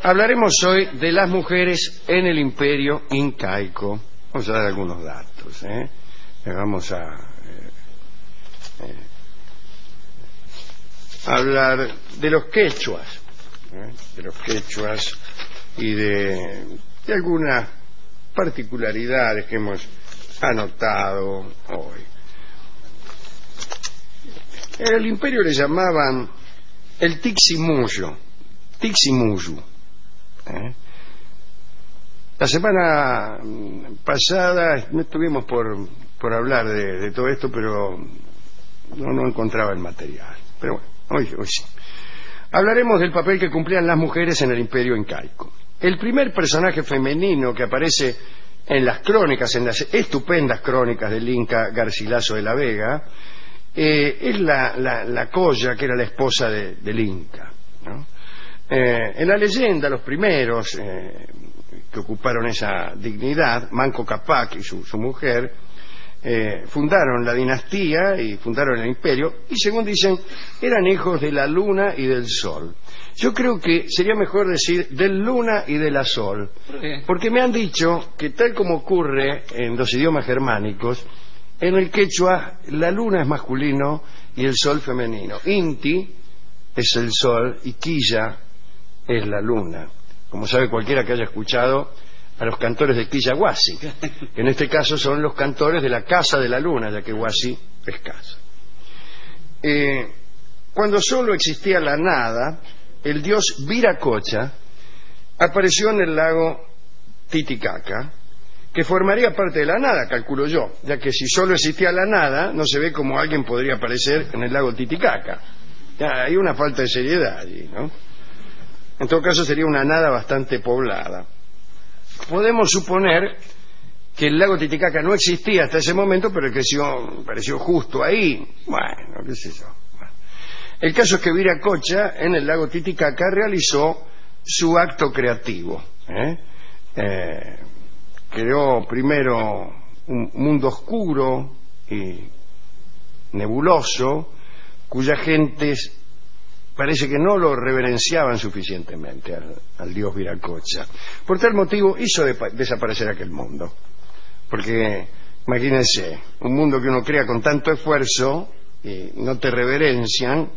Hablaremos hoy de las mujeres en el imperio incaico. Vamos a dar algunos datos. Vamos a hablar de los quechuas, y de algunas particularidades que hemos anotado hoy. En el imperio le llamaban el Tiximuyu. La semana pasada no estuvimos por hablar de todo esto, pero no encontraba el material. Pero bueno, hoy sí. Hablaremos del papel que cumplían las mujeres en el imperio incaico. El primer personaje femenino que aparece en las crónicas, en las estupendas crónicas del Inca Garcilaso de la Vega, es la Colla, que era la esposa del Inca, ¿no? En la leyenda, los primeros que ocuparon esa dignidad, Manco Cápac y su mujer, fundaron la dinastía y fundaron el imperio, y según dicen, eran hijos de la luna y del sol. Yo creo que sería mejor decir del luna y de la sol, porque me han dicho que tal como ocurre en los idiomas germánicos, en el quechua la luna es masculino y el sol femenino. Inti es el sol y Quilla es la luna, como sabe cualquiera que haya escuchado a los cantores de Quilla Huasi, que en este caso son los cantores de la Casa de la Luna, ya que Huasi es casa. Cuando solo existía la nada, el dios Viracocha apareció en el lago Titicaca, que formaría parte de la nada, calculo yo, ya que si solo existía la nada, no se ve cómo alguien podría aparecer en el lago Titicaca. Ya, hay una falta de seriedad allí, ¿no? En todo caso sería una nada bastante poblada. Podemos suponer que el lago Titicaca no existía hasta ese momento, pero pareció justo ahí. Bueno, qué sé yo. Bueno. El caso es que Viracocha en el lago Titicaca realizó su acto creativo. Creó primero un mundo oscuro y nebuloso, cuya gentes parece que no lo reverenciaban suficientemente al dios Viracocha. Por tal motivo hizo desaparecer aquel mundo. Porque, imagínense, un mundo que uno crea con tanto esfuerzo y no te reverencian,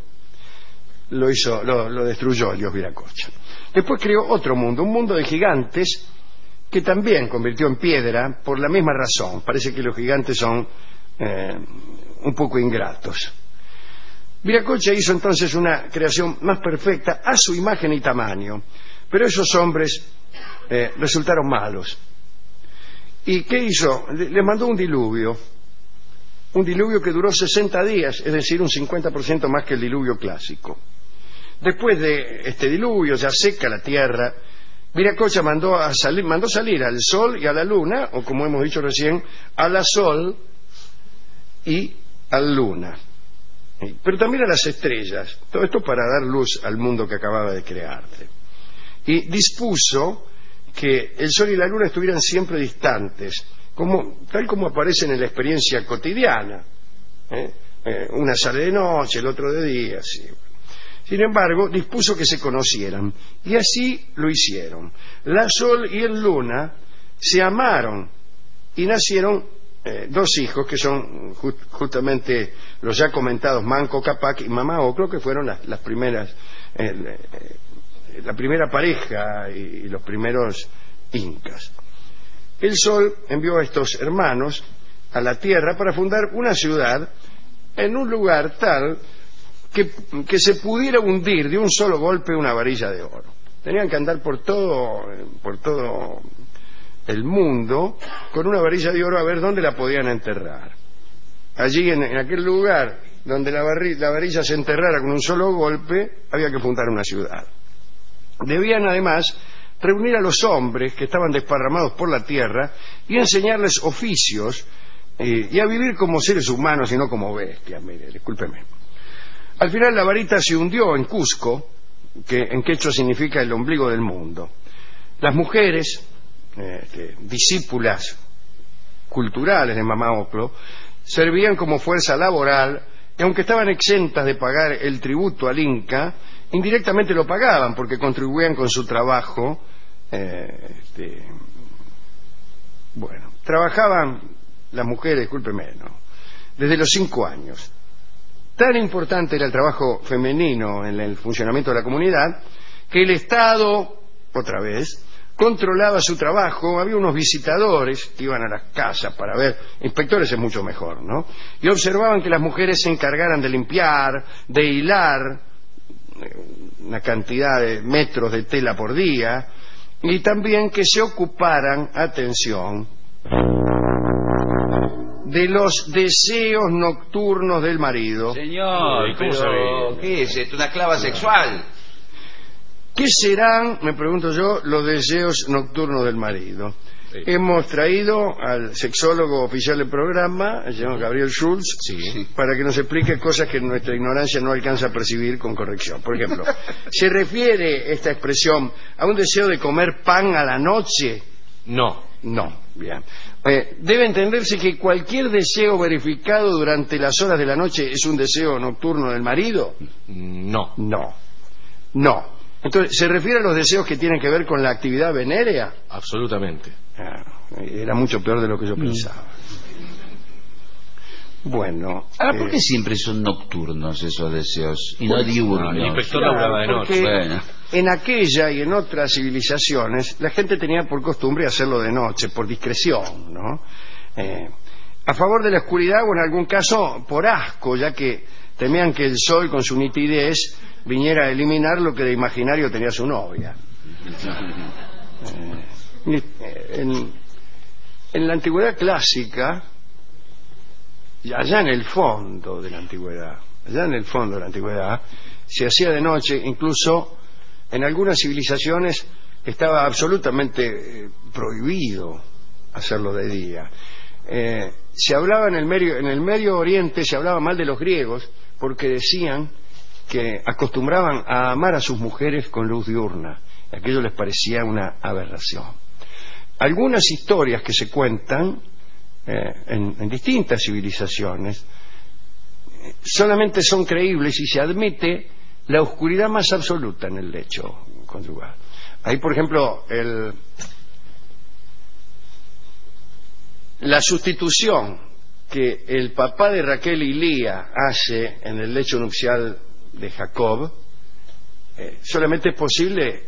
lo destruyó el dios Viracocha. Después creó otro mundo, un mundo de gigantes, que también convirtió en piedra por la misma razón. Parece que los gigantes son un poco ingratos. Viracocha hizo entonces una creación más perfecta a su imagen y tamaño, pero esos hombres resultaron malos. ¿Y qué hizo? Les mandó un diluvio que duró 60 días, es decir, un 50% más que el diluvio clásico. Después de este diluvio, ya seca la tierra, Viracocha mandó salir al sol y a la luna, o como hemos dicho recién, a la sol y a la luna. Pero también a las estrellas, todo esto para dar luz al mundo que acababa de crearse. Y dispuso que el sol y la luna estuvieran siempre distantes, tal como aparecen en la experiencia cotidiana. Una sale de noche, el otro de día, sí. Sin embargo, dispuso que se conocieran, y así lo hicieron. La sol y el luna se amaron y nacieron dos hijos que son justamente los ya comentados Manco Cápac y Mama Ocllo, que fueron las primeras, la primera pareja y los primeros incas. El sol envió a estos hermanos a la tierra para fundar una ciudad en un lugar tal que se pudiera hundir de un solo golpe una varilla de oro. Tenían que andar por todo el mundo con una varilla de oro a ver dónde la podían enterrar. Allí en aquel lugar donde la varilla se enterrara con un solo golpe, había que fundar una ciudad. Debían además reunir a los hombres que estaban desparramados por la tierra y enseñarles oficios y a vivir como seres humanos y no como bestias. Mire, discúlpeme. Al final la varita se hundió en Cusco, que en quechua significa el ombligo del mundo. Las mujeres, discípulas culturales de Mama Ocllo, servían como fuerza laboral y aunque estaban exentas de pagar el tributo al Inca, indirectamente lo pagaban porque contribuían con su trabajo. Bueno, trabajaban las mujeres, discúlpeme, ¿no?, desde los 5 años. Tan importante era el trabajo femenino en el funcionamiento de la comunidad que el Estado, otra vez, controlaba su trabajo. Había unos visitadores que iban a las casas para ver, inspectores es mucho mejor, ¿no?, y observaban que las mujeres se encargaran de limpiar, de hilar una cantidad de metros de tela por día, y también que se ocuparan, atención, de los deseos nocturnos del marido. Señor, pero ¿qué es esto? ¿Una clava sexual? ¿Qué serán, me pregunto yo, los deseos nocturnos del marido? Sí. Hemos traído al sexólogo oficial del programa, el señor Gabriel Schulz, para que nos explique cosas que nuestra ignorancia no alcanza a percibir con corrección. Por ejemplo, ¿se refiere esta expresión a un deseo de comer pan a la noche? No. No, bien. Debe entenderse que cualquier deseo verificado durante las horas de la noche es un deseo nocturno del marido. No. No. Entonces, ¿se refiere a los deseos que tienen que ver con la actividad venérea? Absolutamente. Era mucho peor de lo que yo pensaba. Bueno. Ahora, ¿por qué siempre son nocturnos esos deseos y no diurnos? El inspector laburaba de noche. Bueno. En aquella y en otras civilizaciones la gente tenía por costumbre hacerlo de noche, por discreción, ¿no? A favor de la oscuridad o en algún caso por asco, ya que temían que el sol con su nitidez viniera a eliminar lo que de imaginario tenía su novia. En la antigüedad clásica, y allá en el fondo de la antigüedad, se hacía de noche. Incluso en algunas civilizaciones estaba absolutamente prohibido hacerlo de día. Se hablaba en el Medio Oriente, se hablaba mal de los griegos porque decían que acostumbraban a amar a sus mujeres con luz diurna. Aquello les parecía una aberración. Algunas historias que se cuentan en distintas civilizaciones solamente son creíbles si se admite la oscuridad más absoluta en el lecho conyugal. Ahí, por ejemplo, la sustitución que el papá de Raquel y Lía hace en el lecho nupcial de Jacob solamente es posible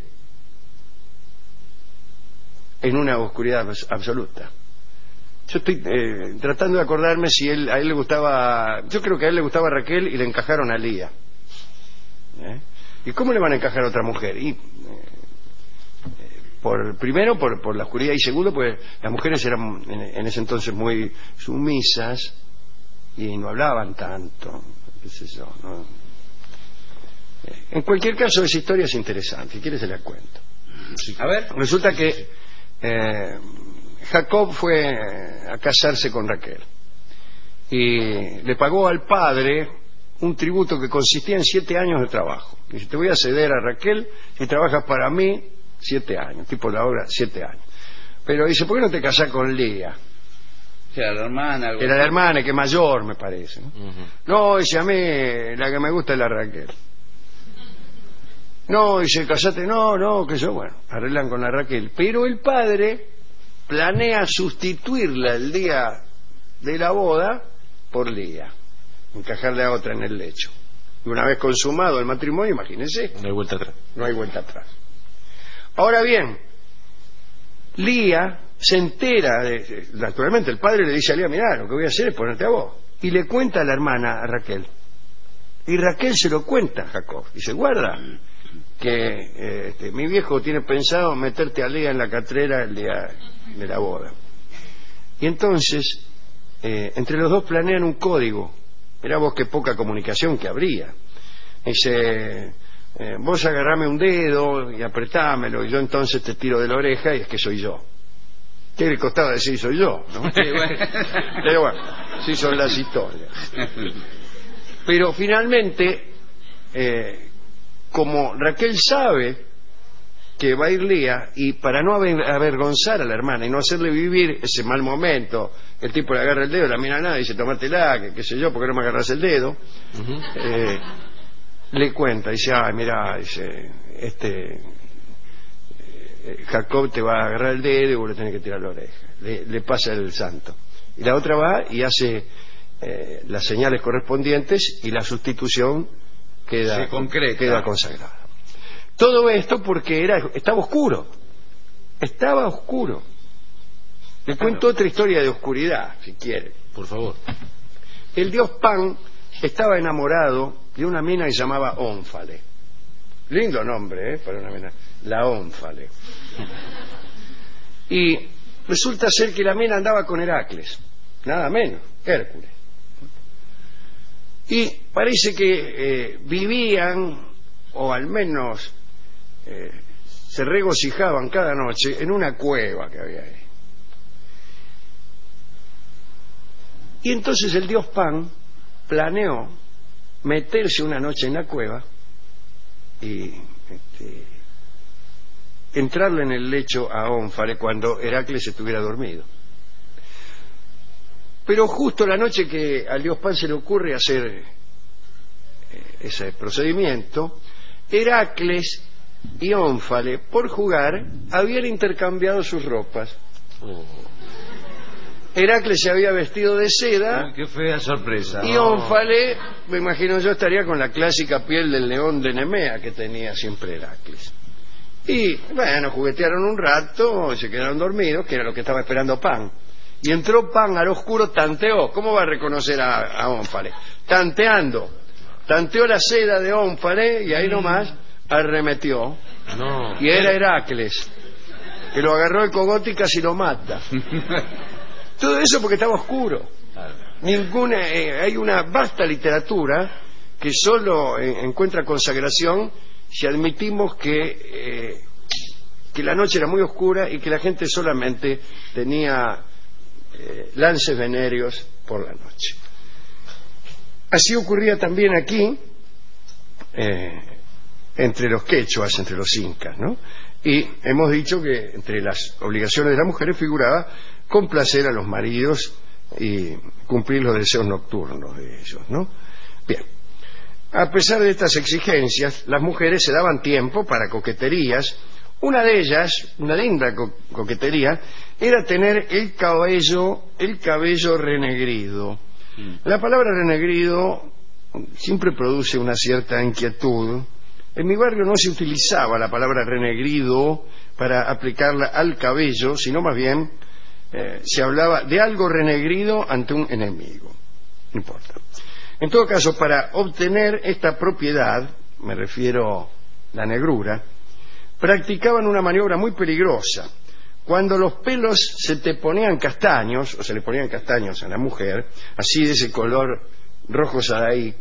en una oscuridad absoluta. Yo estoy tratando de acordarme si a él le gustaba. Yo creo que a él le gustaba Raquel y le encajaron a Lía. ¿Y cómo le van a encajar a otra mujer? Primero por la oscuridad, y segundo pues las mujeres eran en ese entonces muy sumisas y no hablaban tanto, qué sé yo, ¿no? En cualquier caso esa historia es interesante, si quiere se la cuento. A ver. Resulta que Jacob fue a casarse con Raquel y le pagó al padre un tributo que consistía en 7 años de trabajo. Dice: te voy a ceder a Raquel si trabajas para mí 7 años, tipo la obra 7 años. Pero dice: ¿por qué no te casás con Lía? Era la hermana. Era la hermana, que es mayor, me parece, ¿no? No, dice: a mí la que me gusta es la Raquel. No, dice: casate. No, que yo, bueno, arreglan con la Raquel. Pero el padre planea sustituirla el día de la boda por Lía, encajarle a otra en el lecho. Y una vez consumado el matrimonio, imagínense, no hay vuelta atrás. No hay vuelta atrás. Ahora bien, Lía se entera naturalmente el padre le dice a Lía: mirá, lo que voy a hacer es ponerte a vos. Y le cuenta a la hermana, a Raquel. Y Raquel se lo cuenta a Jacob. Dice: guarda, que mi viejo tiene pensado meterte a Lía en la catrera el día de la boda. Y entonces entre los dos planean un código. Mirá vos qué poca comunicación que habría. Dice: vos agarrame un dedo y apretámelo, y yo entonces te tiro de la oreja, y es que soy yo. ¿Qué le costaba decir soy yo, no? Pero bueno, sí son las historias. Pero finalmente como Raquel sabe que va a ir Lía, y para no avergonzar a la hermana y no hacerle vivir ese mal momento, el tipo le agarra el dedo, la mira nada y dice: tómatela, que qué sé yo, ¿por qué no me agarras el dedo? le cuenta, dice, mira, dice, Jacob te va a agarrar el dedo y vos le tenés que tirar la oreja. Le pasa el santo. Y la otra va y hace las señales correspondientes y la sustitución queda consagrada. Todo esto porque estaba oscuro. Estaba oscuro. Le cuento otra historia de oscuridad, si quiere. Por favor. El dios Pan estaba enamorado de una mina que se llamaba Ónfale. Lindo nombre, para una mina. La Ónfale. Y resulta ser que la mina andaba con Heracles. Nada menos, Hércules. Y parece que vivían, o al menos se regocijaban cada noche en una cueva que había ahí. Y entonces el dios Pan planeó meterse una noche en la cueva y entrarle en el lecho a Ónfale cuando Heracles estuviera dormido. Pero justo la noche que al dios Pan se le ocurre hacer ese procedimiento, Heracles y Ónfale, por jugar, habían intercambiado sus ropas. Heracles se había vestido de seda. Uy, qué fea sorpresa. Y Ónfale, me imagino yo, estaría con la clásica piel del león de Nemea que tenía siempre Heracles. Y bueno, juguetearon un rato y se quedaron dormidos, que era lo que estaba esperando Pan. Y entró Pan al oscuro, tanteó. ¿Cómo va a reconocer a Ónfale? Tanteando. Tanteó la seda de Ónfale y ahí nomás arremetió. No. Y era Heracles, que lo agarró el cogote y casi lo mata. Todo eso porque estaba oscuro. Hay una vasta literatura que solo encuentra consagración si admitimos que la noche era muy oscura y que la gente solamente tenía lances venéreos por la noche. Así ocurría también aquí, entre los quechuas, entre los incas, ¿no? Y hemos dicho que entre las obligaciones de las mujeres figuraba complacer a los maridos y cumplir los deseos nocturnos de ellos, ¿no? Bien. A pesar de estas exigencias, las mujeres se daban tiempo para coqueterías. Una de ellas, una linda coquetería, era tener el cabello renegrido. La palabra renegrido siempre produce una cierta inquietud. En mi barrio no se utilizaba la palabra renegrido para aplicarla al cabello, sino más bien se hablaba de algo renegrido ante un enemigo. No importa. En todo caso, para obtener esta propiedad, me refiero a la negrura, practicaban una maniobra muy peligrosa. Cuando los pelos se te ponían castaños, o se le ponían castaños a la mujer, así de ese color rojo sadaik,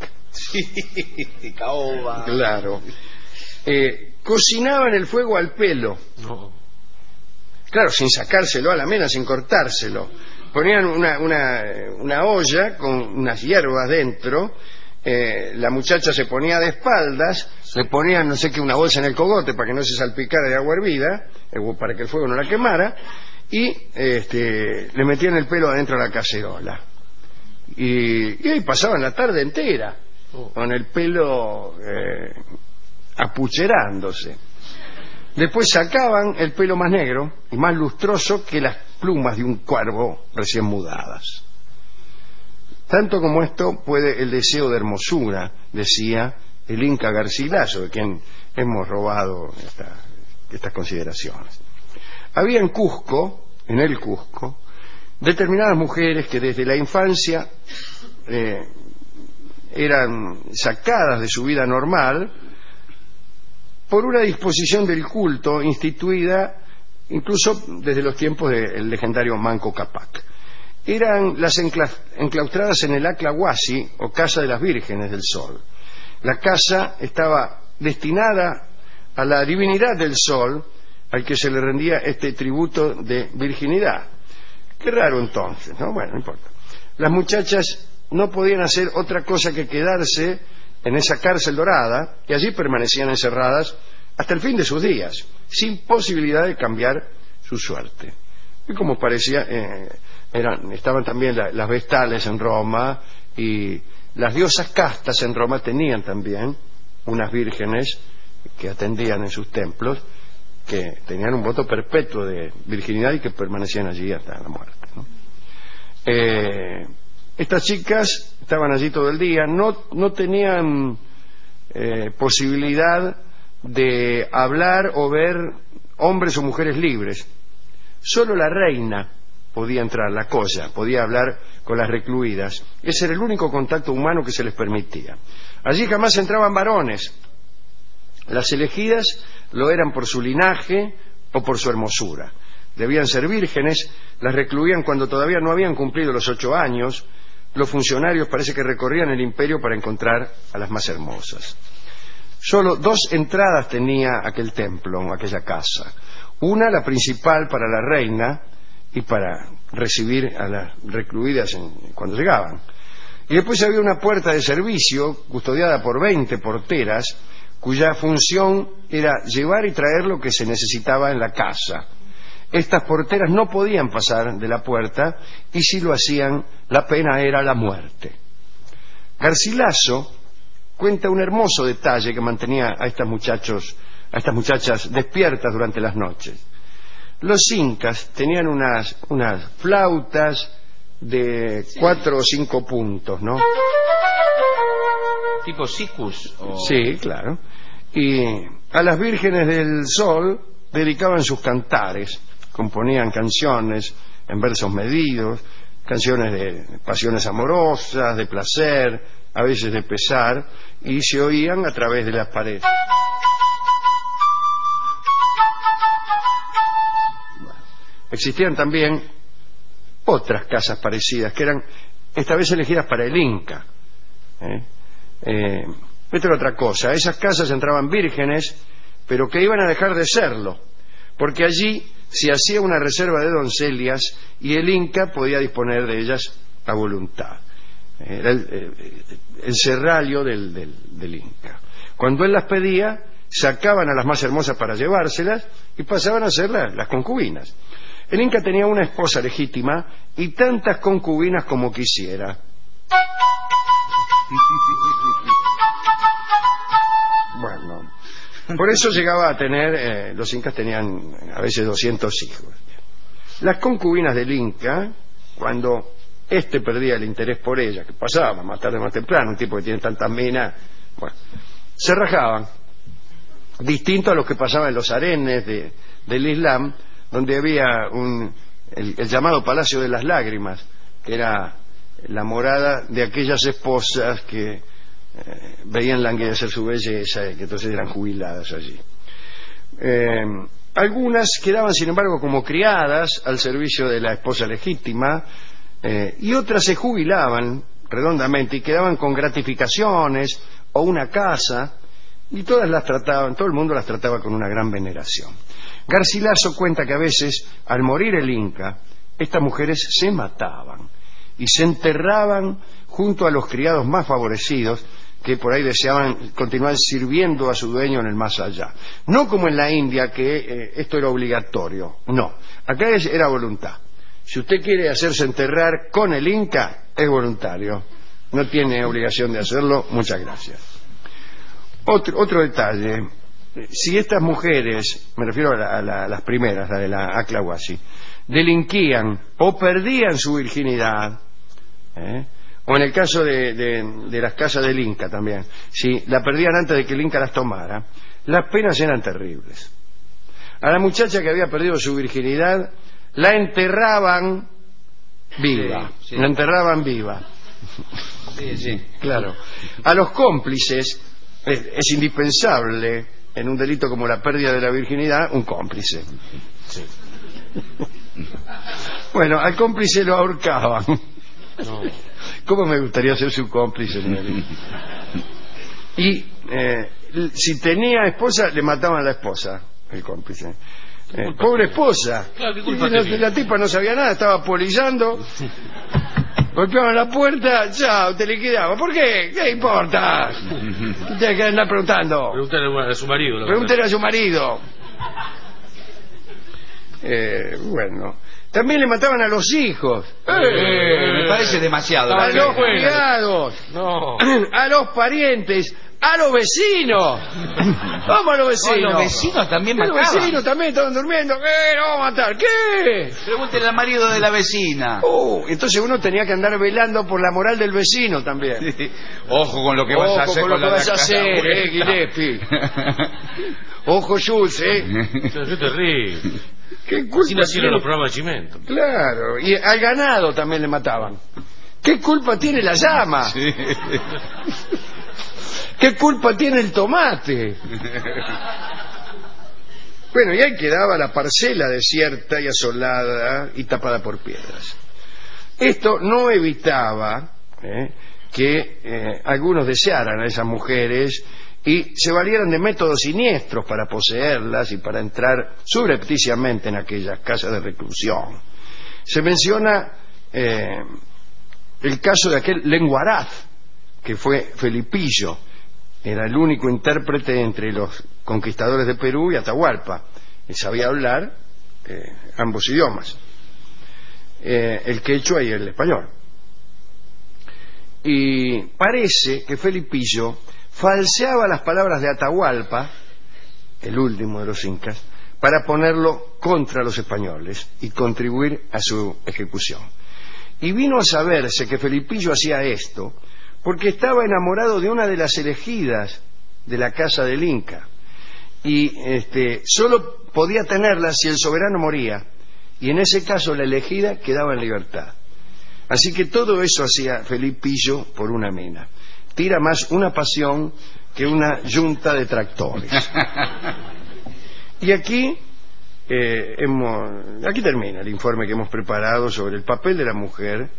caoba. Claro, cocinaban el fuego al pelo. No. Claro, sin sacárselo a la mena, sin cortárselo. Ponían una olla con unas hierbas dentro. La muchacha se ponía de espaldas, le ponían no sé qué, una bolsa en el cogote para que no se salpicara de agua hervida, para que el fuego no la quemara, y le metían el pelo adentro de la cacerola. Y ahí pasaban la tarde entera con el pelo apucherándose. Después sacaban el pelo más negro y más lustroso que las plumas de un cuervo recién mudadas. Tanto como esto puede el deseo de hermosura, decía el Inca Garcilaso, de quien hemos robado estas consideraciones. Había en el Cusco, determinadas mujeres que desde la infancia eran sacadas de su vida normal por una disposición del culto instituida incluso desde los tiempos del legendario Manco Cápac. Eran las enclaustradas en el Aclahuasi, o Casa de las Vírgenes del Sol. La casa estaba destinada a la divinidad del sol, al que se le rendía este tributo de virginidad. Qué raro entonces, ¿no? Bueno, no importa. Las muchachas no podían hacer otra cosa que quedarse en esa cárcel dorada, y allí permanecían encerradas hasta el fin de sus días, sin posibilidad de cambiar su suerte. Y como parecía, estaban también las vestales en Roma, y las diosas castas en Roma tenían también unas vírgenes que atendían en sus templos, que tenían un voto perpetuo de virginidad y que permanecían allí hasta la muerte, ¿no? Estas chicas estaban allí todo el día, no tenían posibilidad de hablar o ver hombres o mujeres libres. Solo la reina podía entrar, la Colla, podía hablar con las recluidas. Ese era el único contacto humano que se les permitía. Allí jamás entraban varones. Las elegidas lo eran por su linaje o por su hermosura. Debían ser vírgenes, las recluían cuando todavía no habían cumplido los 8 años. Los funcionarios parece que recorrían el imperio para encontrar a las más hermosas. Solo 2 entradas tenía aquel templo, aquella casa. Una, la principal para la reina y para recibir a las recluidas cuando llegaban. Y después había una puerta de servicio custodiada por 20 porteras, cuya función era llevar y traer lo que se necesitaba en la casa. Estas porteras no podían pasar de la puerta y si lo hacían, la pena era la muerte. Garcilaso cuenta un hermoso detalle que mantenía a estas muchachas despiertas durante las noches. Los incas tenían unas flautas de 4 o 5 puntos, ¿no? ¿Tipo sikus? Sí, claro. Y a las vírgenes del sol dedicaban sus cantares, componían canciones en versos medidos, canciones de pasiones amorosas, de placer, a veces de pesar, y se oían a través de las paredes. Existían también otras casas parecidas que eran esta vez elegidas para el Inca. Esto era otra cosa. Esas casas entraban vírgenes, pero que iban a dejar de serlo, porque allí se hacía una reserva de doncellas y el Inca podía disponer de ellas a voluntad. Era el serralio del Inca. Cuando él las pedía, sacaban a las más hermosas para llevárselas y pasaban a ser las concubinas. El Inca tenía una esposa legítima y tantas concubinas como quisiera. Bueno, por eso llegaba a tener, los incas tenían a veces 200 hijos. Las concubinas del Inca, cuando éste perdía el interés por ella, que pasaba más tarde o más temprano, un tipo que tiene tantas minas, bueno, se rajaban. Distinto a lo que pasaba en los harenes del Islam, donde había el llamado Palacio de las Lágrimas, que era la morada de aquellas esposas que veían languidecer su belleza y que entonces eran jubiladas allí. Algunas quedaban, sin embargo, como criadas al servicio de la esposa legítima, y otras se jubilaban redondamente y quedaban con gratificaciones o una casa, y todas las trataban, todo el mundo las trataba con una gran veneración. Garcilaso cuenta que a veces, al morir el Inca, estas mujeres se mataban y se enterraban junto a los criados más favorecidos que por ahí deseaban continuar sirviendo a su dueño en el más allá. No como en la India, que esto era obligatorio. No, acá era voluntad. Si usted quiere hacerse enterrar con el Inca, es voluntario. No tiene obligación de hacerlo. Muchas gracias. Otro detalle. Si estas mujeres, me refiero a las primeras, la de la Aclahuasi, delinquían o perdían su virginidad, o en el caso de las casas del Inca también, si la perdían antes de que el Inca las tomara, las penas eran terribles. A la muchacha que había perdido su virginidad la enterraban viva, sí. La enterraban viva. Sí. Claro. A los cómplices es indispensable en un delito como la pérdida de la virginidad un cómplice. Sí. Bueno, al cómplice lo ahorcaban. No. ¿Cómo me gustaría ser su cómplice? Y si tenía esposa, le mataban a la esposa, el cómplice. Pobre esposa. Claro, ¿qué y culpa tenía? la tipa no sabía nada, estaba polillando. Golpeaban la puerta, chao, te liquidaba. ¿Por qué? ¿Qué importa? Tienes que andar preguntando. Pregúntale a su marido. Pregúntale a su marido. Bueno, también le mataban a los hijos. Me parece demasiado. A los criados. No. A los parientes. ¡A los vecinos! ¡Vamos a los vecinos! Los vecinos también Los mataban. vecinos también estaban durmiendo. ¿Qué? ¿Lo vamos a matar? ¿Qué? Pregúntele al marido de la vecina. Entonces uno tenía que andar velando por la moral del vecino también. Ojo con lo que vas a hacer con lo que la vas a casa hacer, abuela. Gillespie. Ojo, Jules, Eso es terrible. ¿Qué Así culpa nacieron tiene? los programas de Chimento. Claro, y al ganado también le mataban. ¿Qué culpa tiene la llama? Sí. ¿Qué culpa tiene el tomate? Bueno, y ahí quedaba la parcela desierta y asolada y tapada por piedras. Esto no evitaba que algunos desearan a esas mujeres y se valieran de métodos siniestros para poseerlas y para entrar subrepticiamente en aquellas casas de reclusión. Se menciona el caso de aquel lenguaraz, que fue Felipillo. Era el único intérprete entre los conquistadores de Perú y Atahualpa. Él sabía hablar ambos idiomas, el quechua y el español. Y parece que Felipillo falseaba las palabras de Atahualpa, el último de los incas, para ponerlo contra los españoles y contribuir a su ejecución. Y vino a saberse que Felipillo hacía esto porque estaba enamorado de una de las elegidas de la casa del Inca y solo podía tenerla si el soberano moría, y en ese caso la elegida quedaba en libertad. Así que todo eso hacía Felipillo por una mina. Tira más una pasión que una yunta de tractores. Y aquí aquí termina el informe que hemos preparado sobre el papel de la mujer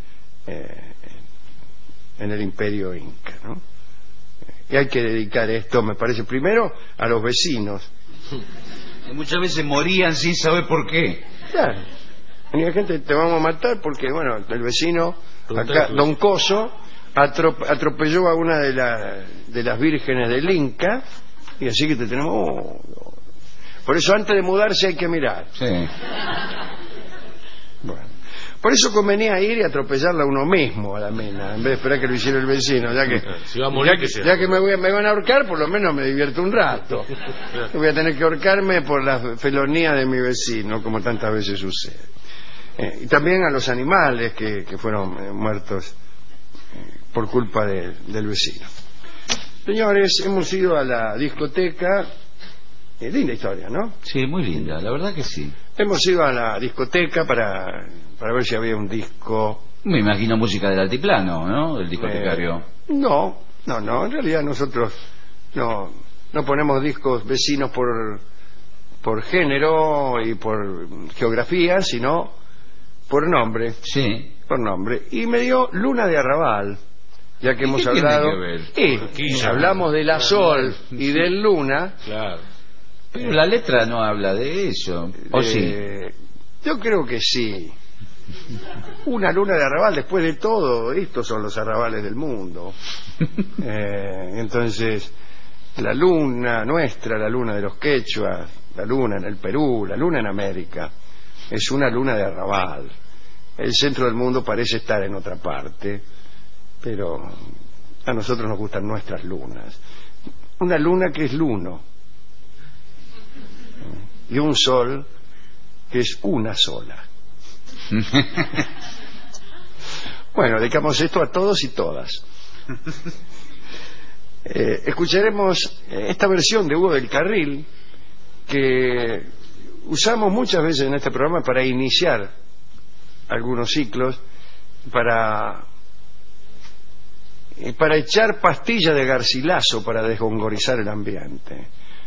en el imperio inca, ¿no? Y hay que dedicar esto, me parece, primero a los vecinos. Que muchas veces morían sin saber por qué. Claro. Y la gente, te vamos a matar porque, bueno, el vecino, acá, Don Coso, atropelló a una de las vírgenes del Inca, y así que te tenemos... Por eso antes de mudarse hay que mirar. Sí. Bueno. Por eso convenía ir y atropellarla uno mismo a la mina, en vez de esperar que lo hiciera el vecino, ya que, Si va a morir, que sea. ya que me van a ahorcar, por lo menos me divierto un rato. Voy a tener que ahorcarme por la felonía de mi vecino, como tantas veces sucede. Y también a los animales que fueron muertos por culpa del vecino. Señores, hemos ido a la discoteca. Linda historia, ¿no? Sí, muy linda, la verdad que sí. Hemos ido a la discoteca para ver si había un disco. Me imagino música del altiplano, ¿no? El discotecario. No, en realidad nosotros no ponemos discos vecinos por género y por geografía, sino por nombre. Sí. Por nombre. Y me dio Luna de Arrabal, ya que hemos qué tiene hablado. que ver? Y hablamos de la Sol y del Luna. Claro. Pero la letra no habla de eso. ¿O sí? Yo creo que sí. Una luna de arrabal, después de todo, estos son los arrabales del mundo. Entonces, la luna nuestra, la luna de los quechuas, la luna en el Perú, la luna en América, es una luna de arrabal. El centro del mundo parece estar en otra parte, pero a nosotros nos gustan nuestras lunas. Una luna que es luno, y un sol que es una sola. Bueno, dedicamos esto a todos y todas. Escucharemos esta versión de Hugo del Carril que usamos muchas veces en este programa para iniciar algunos ciclos, para echar pastillas de Garcilaso para desgongorizar el ambiente.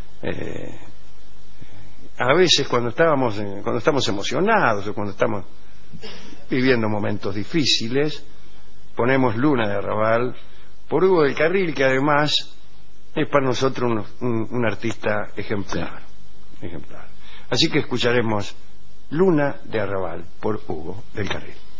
A veces cuando estamos emocionados o cuando estamos viviendo momentos difíciles, ponemos Luna de Arrabal por Hugo del Carril, que además es para nosotros un artista ejemplar. Así que escucharemos Luna de Arrabal por Hugo del Carril.